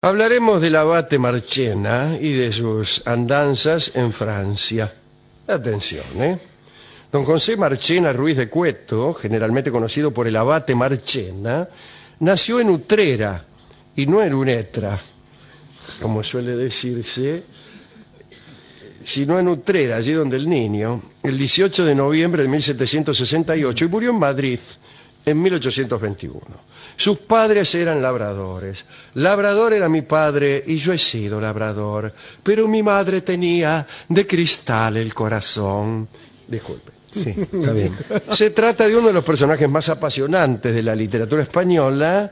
Hablaremos del abate Marchena y de sus andanzas en Francia. Atención, ¿eh? Don José Marchena Ruiz de Cueto, generalmente conocido por el abate Marchena, nació en Utrera y no en Unetra, como suele decirse, sino en Utrera, allí donde el niño, el 18 de noviembre de 1768, y murió en Madrid en 1821. Sus padres eran labradores. Labrador era mi padre y yo he sido labrador, pero mi madre tenía de cristal el corazón. Disculpe. Sí, está bien. Se trata de uno de los personajes más apasionantes de la literatura española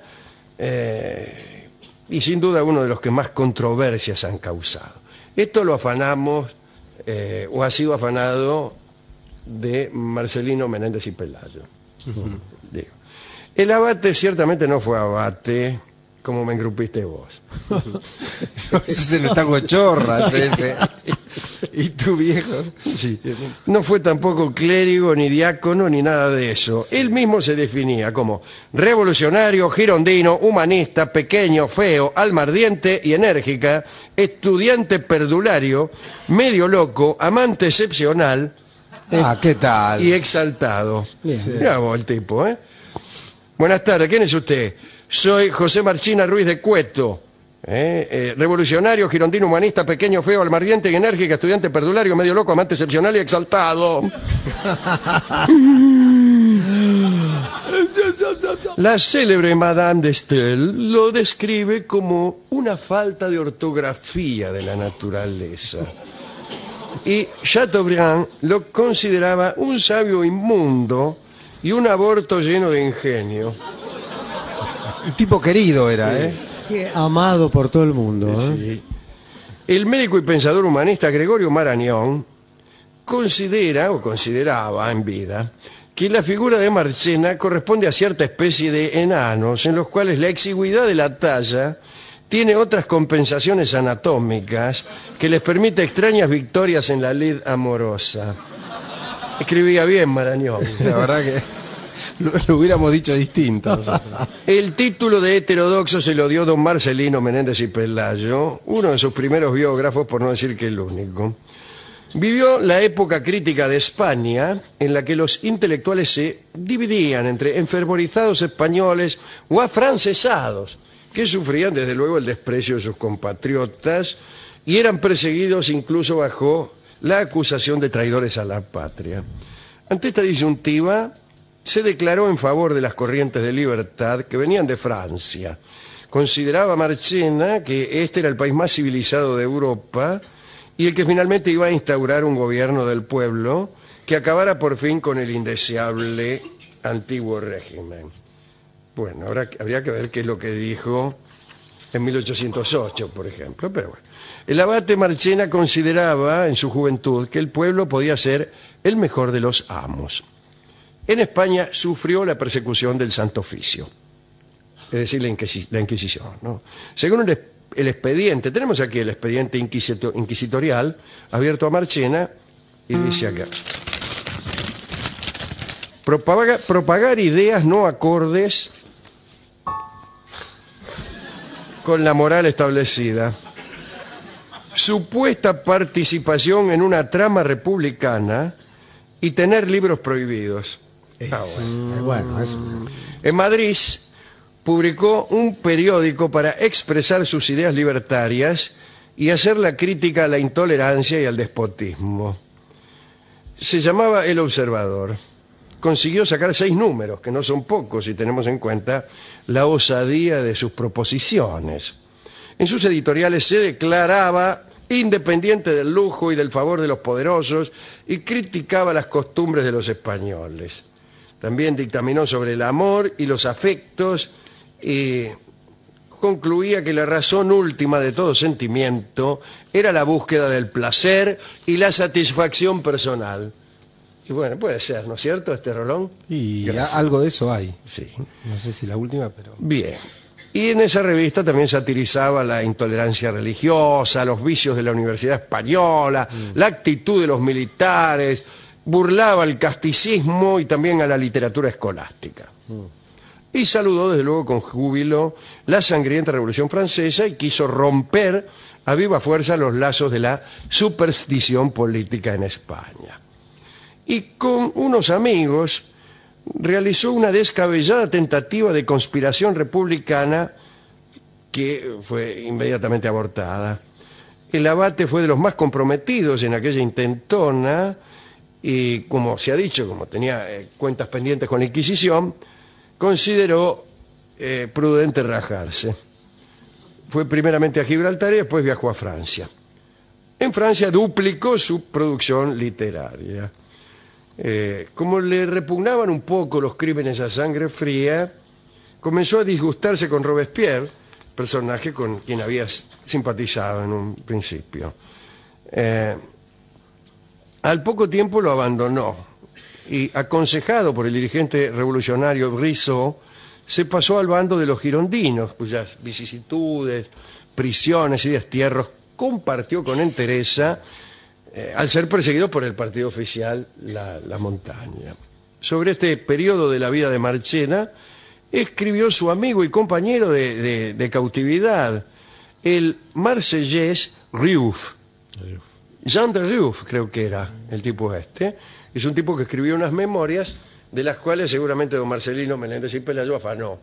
y sin duda uno de los que más controversias han causado. Esto lo afanamos o ha sido afanado de Marcelino Menéndez y Pelayo. Digo. El abate ciertamente no fue abate como me engrupiste vos. Ese es el tango Chorras, ese. Y tu viejo. Sí. No fue tampoco clérigo, ni diácono, ni nada de eso. Sí. Él mismo se definía como revolucionario, girondino, humanista, pequeño, feo, alma ardiente y enérgica, estudiante perdulario, medio loco, amante excepcional. ¿Qué tal? Y exaltado. Sí. Mirá vos el tipo, ¿eh? Buenas tardes, ¿quién es usted? Soy José Marchena Ruiz de Cueto, revolucionario, girondino, humanista, pequeño, feo, almardiente y enérgica, estudiante perdulario, medio loco, amante excepcional y exaltado. La célebre Madame de Staël lo describe como una falta de ortografía de la naturaleza. Y Chateaubriand lo consideraba un sabio inmundo y un aborto lleno de ingenio. Un tipo querido era, ¿eh? Qué amado por todo el mundo, ¿eh? Sí. El médico y pensador humanista Gregorio Marañón consideraba en vida que la figura de Marchena corresponde a cierta especie de enanos en los cuales la exigüidad de la talla tiene otras compensaciones anatómicas que les permite extrañas victorias en la lid amorosa. Escribía bien Marañón. La verdad que lo hubiéramos dicho distinto. El título de heterodoxo se lo dio don Marcelino Menéndez y Pelayo, uno de sus primeros biógrafos, por no decir que el único. Vivió la época crítica de España, en la que los intelectuales se dividían entre enfervorizados españoles o afrancesados, que sufrían desde luego el desprecio de sus compatriotas y eran perseguidos incluso bajo la acusación de traidores a la patria. Ante esta disyuntiva, se declaró en favor de las corrientes de libertad que venían de Francia. Consideraba Marchena que este era el país más civilizado de Europa y el que finalmente iba a instaurar un gobierno del pueblo que acabara por fin con el indeseable antiguo régimen. Bueno, habría que ver qué es lo que dijo en 1808, por ejemplo, pero bueno. El abate Marchena consideraba en su juventud que el pueblo podía ser el mejor de los amos. En España sufrió la persecución del Santo Oficio, es decir, la Inquisición, ¿no? Según el expediente, tenemos aquí el expediente inquisitorial abierto a Marchena y dice acá: propagar ideas no acordes con la moral establecida, supuesta participación en una trama republicana y tener libros prohibidos. Bueno, eso. En Madrid publicó un periódico para expresar sus ideas libertarias y hacer la crítica a la intolerancia y al despotismo. Se llamaba El Observador. Consiguió sacar 6 números, que no son pocos si tenemos en cuenta la osadía de sus proposiciones. En sus editoriales se declaraba independiente del lujo y del favor de los poderosos y criticaba las costumbres de los españoles. También dictaminó sobre el amor y los afectos y concluía que la razón última de todo sentimiento era la búsqueda del placer y la satisfacción personal. Y bueno, puede ser, ¿no es cierto, este Rolón? Y algo de eso hay. Sí. No sé si la última, pero... Bien. Y en esa revista también satirizaba la intolerancia religiosa, los vicios de la Universidad Española, la actitud de los militares, burlaba el casticismo y también a la literatura escolástica. y saludó desde luego con júbilo la sangrienta Revolución Francesa y quiso romper a viva fuerza los lazos de la superstición política en España. Y con unos amigos realizó una descabellada tentativa de conspiración republicana que fue inmediatamente abortada. El abate fue de los más comprometidos en aquella intentona y, como se ha dicho, como tenía cuentas pendientes con la Inquisición, consideró prudente rajarse. Fue primeramente a Gibraltar y después viajó a Francia. En Francia duplicó su producción literaria. Como le repugnaban un poco los crímenes a sangre fría, comenzó a disgustarse con Robespierre, personaje con quien había simpatizado en un principio. Al poco tiempo lo abandonó y, aconsejado por el dirigente revolucionario Brissot, se pasó al bando de los girondinos, cuyas vicisitudes, prisiones y destierros compartió con entereza al ser perseguido por el partido oficial La Montaña. Sobre este periodo de la vida de Marchena escribió su amigo y compañero de cautividad, el marsellés Riouf. Jean de Riouf creo que era el tipo este. Es un tipo que escribió unas memorias de las cuales seguramente don Marcelino Menéndez y Pelayo afanó.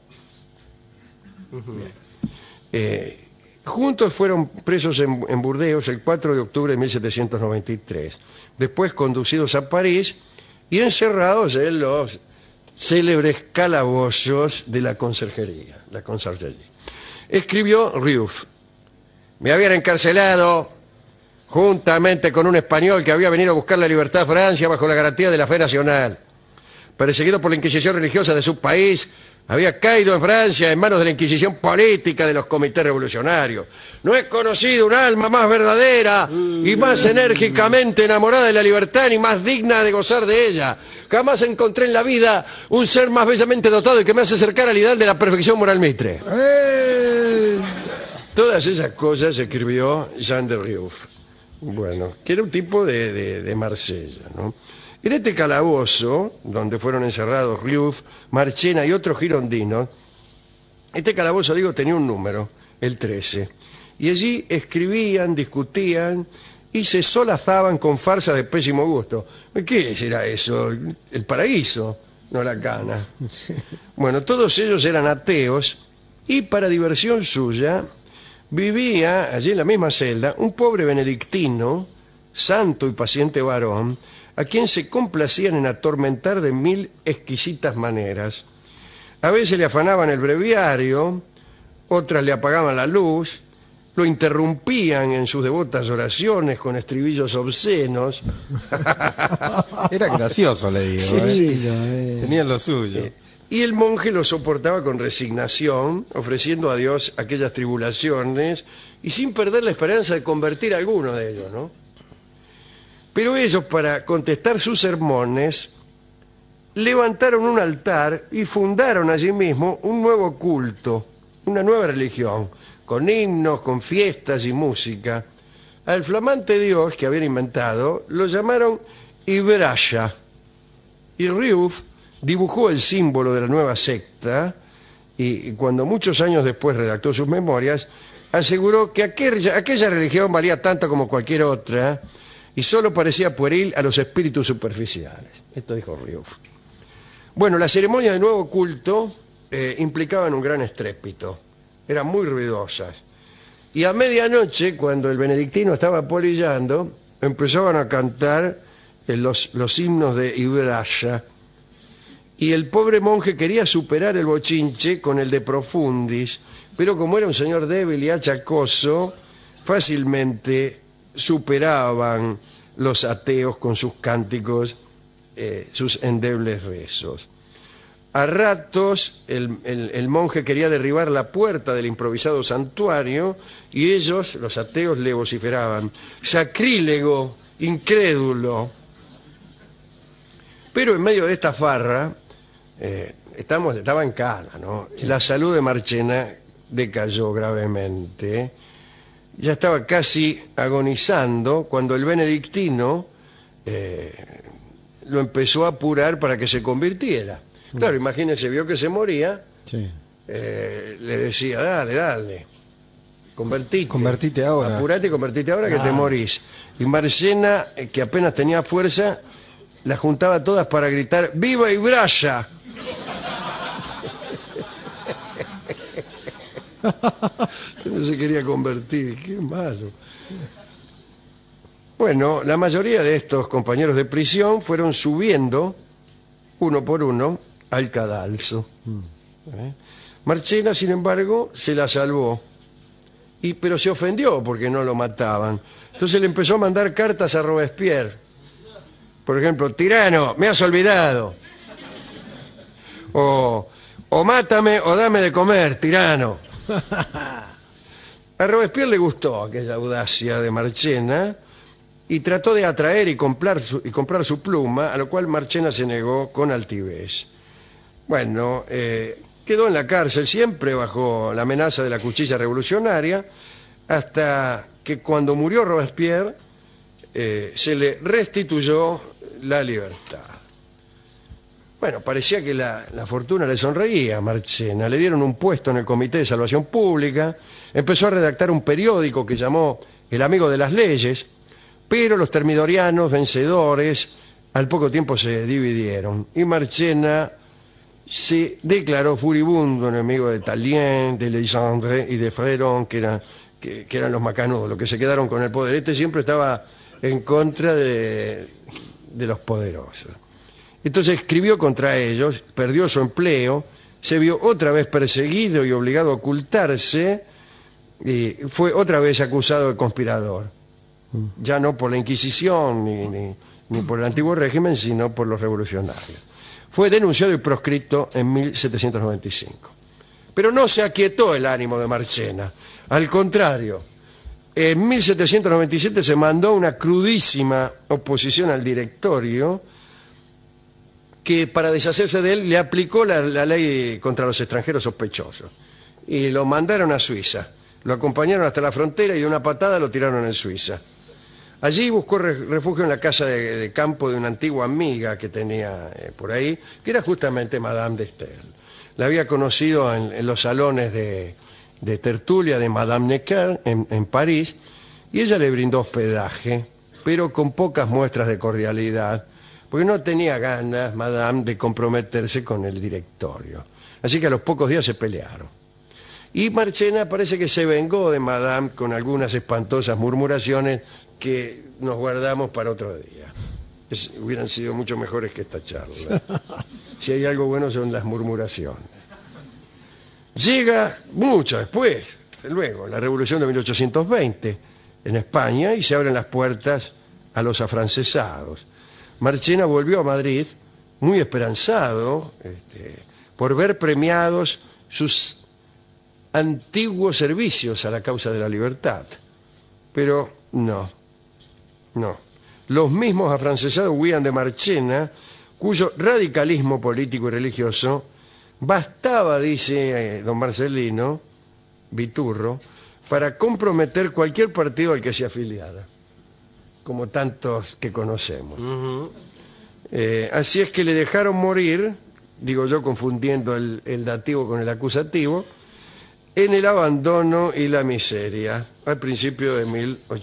Juntos fueron presos en Burdeos el 4 de octubre de 1793, después conducidos a París y encerrados en los célebres calabozos de la conserjería, la Conciergerie. Escribió Riouf: me habían encarcelado juntamente con un español que había venido a buscar la libertad a Francia bajo la garantía de la fe nacional. Perseguido por la Inquisición religiosa de su país, había caído en Francia en manos de la Inquisición política de los comités revolucionarios. No he conocido un alma más verdadera y más enérgicamente enamorada de la libertad ni más digna de gozar de ella. Jamás encontré en la vida un ser más bellamente dotado y que me hace acercar al ideal de la perfección moral mitre. Todas esas cosas escribió Jean de Riouf. Bueno, que era un tipo de Marsella, ¿no? En este calabozo, donde fueron encerrados Riouf, Marchena y otros girondinos, este calabozo, digo, tenía un número, el 13. Y allí escribían, discutían y se solazaban con farsas de pésimo gusto. ¿Qué será eso? El paraíso, no la cana. Bueno, todos ellos eran ateos y, para diversión suya, vivía allí en la misma celda un pobre benedictino, santo y paciente varón, a quien se complacían en atormentar de 1000 exquisitas maneras. A veces le afanaban el breviario, otras le apagaban la luz, lo interrumpían en sus devotas oraciones con estribillos obscenos. Era gracioso, le digo. Sí, Tenían lo suyo. Y el monje lo soportaba con resignación, ofreciendo a Dios aquellas tribulaciones y sin perder la esperanza de convertir a alguno de ellos, ¿no? Pero ellos, para contestar sus sermones, levantaron un altar y fundaron allí mismo un nuevo culto, una nueva religión, con himnos, con fiestas y música. Al flamante dios que habían inventado lo llamaron Ibraya, y Riouf dibujó el símbolo de la nueva secta y cuando muchos años después redactó sus memorias, aseguró que aquella religión valía tanto como cualquier otra y solo parecía pueril a los espíritus superficiales. Esto dijo Riouf. Bueno, la ceremonia de nuevo culto implicaban un gran estrépito. Eran muy ruidosas. Y a medianoche, cuando el benedictino estaba polillando, empezaban a cantar los himnos de Ibraya. Y el pobre monje quería superar el bochinche con el de Profundis, pero como era un señor débil y achacoso, fácilmente superaban los ateos con sus cánticos, sus endebles rezos. A ratos el monje quería derribar la puerta del improvisado santuario y ellos, los ateos, le vociferaban: ¡sacrílego, incrédulo! Pero en medio de esta farra, estaba en cana, ¿no? Sí. La salud de Marchena decayó gravemente. Ya estaba casi agonizando cuando el benedictino lo empezó a apurar para que se convirtiera. Claro, imagínense, vio que se moría, Sí. le decía, dale, Convertite ahora. apurate y convertite ahora que te morís. Y Marchena, que apenas tenía fuerza, las juntaba todas para gritar ¡Viva Ibraya! No se quería convertir, qué malo. Bueno, la mayoría de estos compañeros de prisión fueron subiendo, uno por uno, al cadalso. Marchena, sin embargo, se la salvó, pero se ofendió porque no lo mataban. Entonces le empezó a mandar cartas a Robespierre. Por ejemplo, tirano, me has olvidado. O mátame o dame de comer, tirano. A Robespierre le gustó aquella audacia de Marchena y trató de atraer y comprar su pluma, a lo cual Marchena se negó con altivez. Bueno, quedó en la cárcel siempre bajo la amenaza de la cuchilla revolucionaria, hasta que cuando murió Robespierre se le restituyó la libertad. Bueno, parecía que la fortuna le sonreía a Marchena. Le dieron un puesto en el Comité de Salvación Pública, empezó a redactar un periódico que llamó El Amigo de las Leyes, pero los termidorianos vencedores al poco tiempo se dividieron y Marchena se declaró furibundo enemigo de Tallien, de Legendre y de Fréron, que eran los macanudos, los que se quedaron con el poder. Este siempre estaba en contra de los poderosos. Entonces escribió contra ellos, perdió su empleo, se vio otra vez perseguido y obligado a ocultarse, y fue otra vez acusado de conspirador. Ya no por la Inquisición ni por el antiguo régimen, sino por los revolucionarios. Fue denunciado y proscrito en 1795. Pero no se aquietó el ánimo de Marchena. Al contrario, en 1797 se mandó una crudísima oposición al directorio que, para deshacerse de él, le aplicó la ley contra los extranjeros sospechosos. Y lo mandaron a Suiza. Lo acompañaron hasta la frontera y de una patada lo tiraron en Suiza. Allí buscó refugio en la casa de campo de una antigua amiga que tenía por ahí, que era justamente Madame de Staël. La había conocido en los salones de tertulia de Madame Necker en París, y ella le brindó hospedaje, pero con pocas muestras de cordialidad, porque no tenía ganas, Madame, de comprometerse con el directorio. Así que a los pocos días se pelearon. Y Marchena parece que se vengó de Madame con algunas espantosas murmuraciones que nos guardamos para otro día. Hubieran sido mucho mejores que esta charla. Si hay algo bueno son las murmuraciones. Llega mucho después, luego, la Revolución de 1820 en España, y se abren las puertas a los afrancesados. Marchena volvió a Madrid muy esperanzado por ver premiados sus antiguos servicios a la causa de la libertad. Pero no. Los mismos afrancesados huían de Marchena, cuyo radicalismo político y religioso bastaba, dice don Marcelino Viturro, para comprometer cualquier partido al que se afiliara, como tantos que conocemos. Así es que le dejaron morir, digo yo confundiendo el dativo con el acusativo, en el abandono y la miseria, al principio de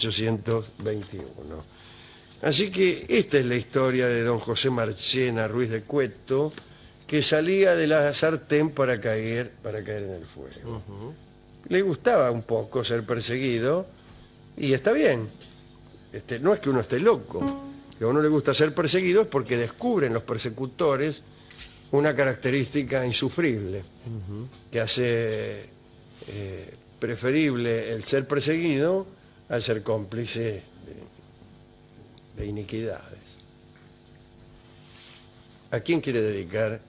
1821. Así que esta es la historia de don José Marchena Ruiz de Cueto, que salía de la sartén para caer en el fuego. Le gustaba un poco ser perseguido, y está bien. No es que uno esté loco, que a uno le gusta ser perseguido es porque descubren los persecutores una característica insufrible, que hace preferible el ser perseguido al ser cómplice de iniquidades. ¿A quién quiere dedicar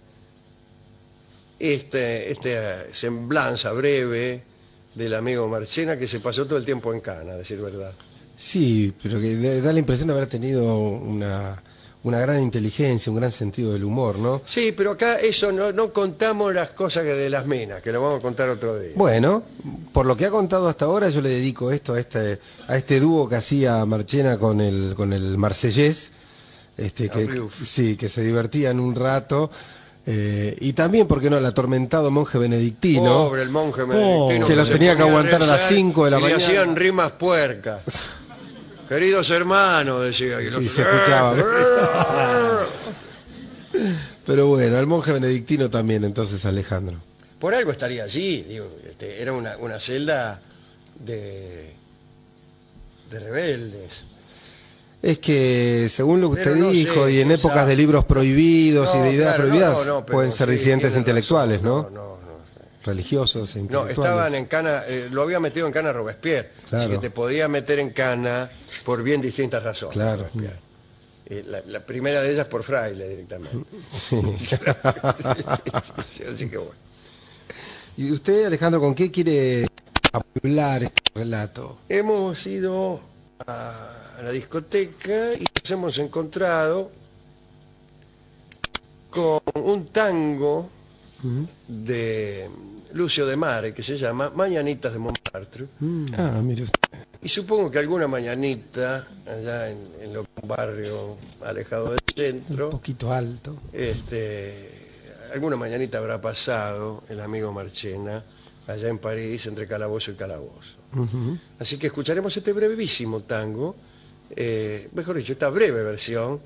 esta semblanza breve del amigo Marchena, que se pasó todo el tiempo en cana, a decir verdad? Sí, pero que da la impresión de haber tenido una gran inteligencia, un gran sentido del humor, ¿no? Sí, pero acá eso no contamos las cosas de las minas, que lo vamos a contar otro día. Bueno, por lo que ha contado hasta ahora, yo le dedico esto a este dúo que hacía Marchena con el marsellés, que se divertían un rato. Y también, ¿por qué no?, el atormentado monje benedictino. Pobre el monje benedictino. Que los se tenía que ponía aguantar a las rezar 5 de la y mañana. le hacían rimas puercas. Queridos hermanos, decía. Y se escuchaba. Pero bueno, el monje benedictino también, entonces, Alejandro. Por algo estaría allí, digo, era una celda de rebeldes. Es que, según lo que Pero usted no dijo, sé, y en quién épocas sabe. de libros prohibidos y de ideas Claro, prohibidas, no, pero pueden ser sí, disidentes tiene intelectuales, razón. ¿no? No. Religiosos e No, intelectuales. estaban en cana, lo había metido en cana Robespierre, Claro. así que te podía meter en cana por bien distintas razones. Claro. Robespierre. La primera de ellas por fraile directamente. Sí. Sí, así que bueno. ¿Y usted, Alejandro, con qué quiere hablar este relato? Hemos ido a la discoteca y nos hemos encontrado con un tango de Lucio de Mare que se llama Mañanitas de Montmartre. Ah, mire usted. Y supongo que alguna mañanita allá en un barrio alejado del centro, Un poquito alto. alguna mañanita habrá pasado el amigo Marchena allá en París entre calabozo y calabozo. Así que escucharemos este brevísimo tango, mejor dicho, esta breve versión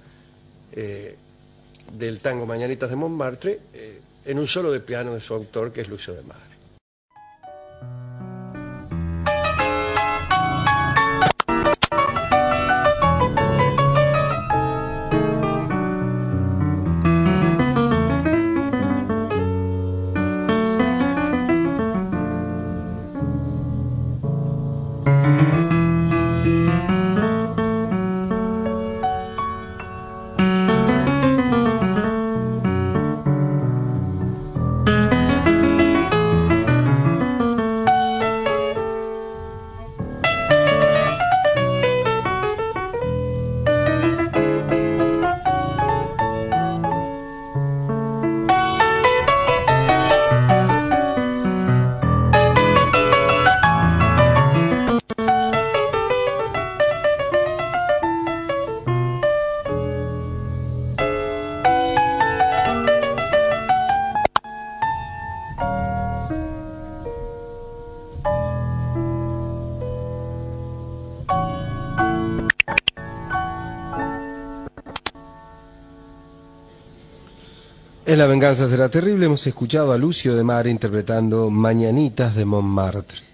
del tango Mañanitas de Montmartre en un solo de piano de su autor, que es Lucio de Mare. En La venganza será terrible hemos escuchado a Lucio de Mare interpretando Mañanitas de Montmartre.